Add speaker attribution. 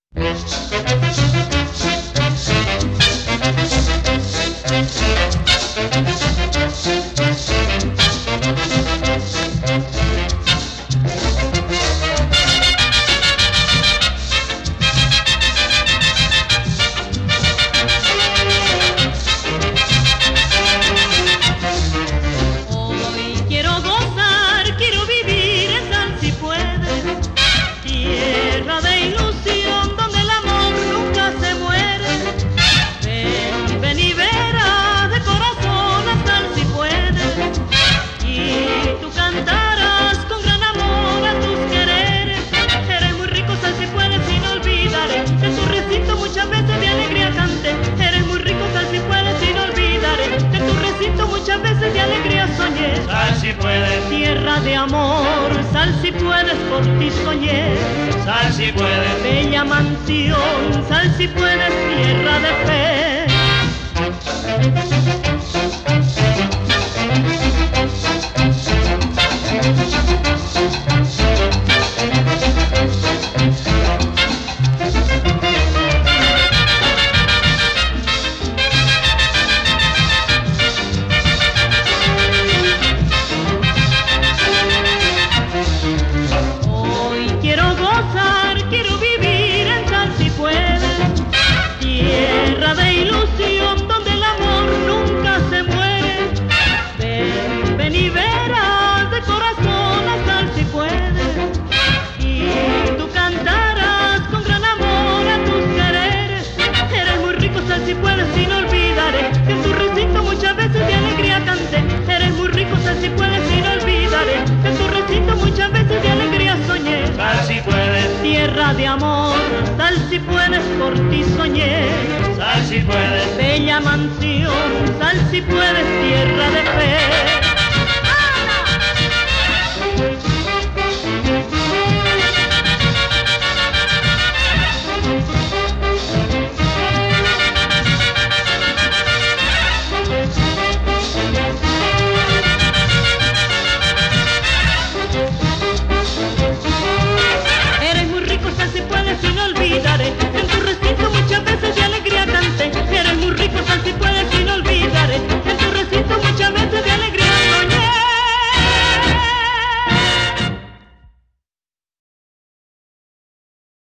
Speaker 1: Muchas veces de alegría soñé.
Speaker 2: Sal si puedes,
Speaker 1: tierra de amor, sal si puedes, por ti soñé.
Speaker 2: sal si puedes,
Speaker 1: Bella mansión, sal si puedes, tierra de fe. Quiero vivir en sal si puedes, tierra de ilusión donde el amor nunca se muere. Ven, ven y verás de corazón a sal si puedes, y tú cantarás con gran amor a tus quereres. Eres muy rico sal si puedes y no olvidaré que en tu recinto muchas veces de alegría canté. Eres muy rico sal si puedes y no olvidaré que en tu recinto muchas veces de alegría soñé.
Speaker 2: sal si puedes,
Speaker 1: Tierra de amor, sal si puedes, por ti soñé.
Speaker 2: sal si puedes.
Speaker 1: Bella mansión, sal si puedes, tierra de fe.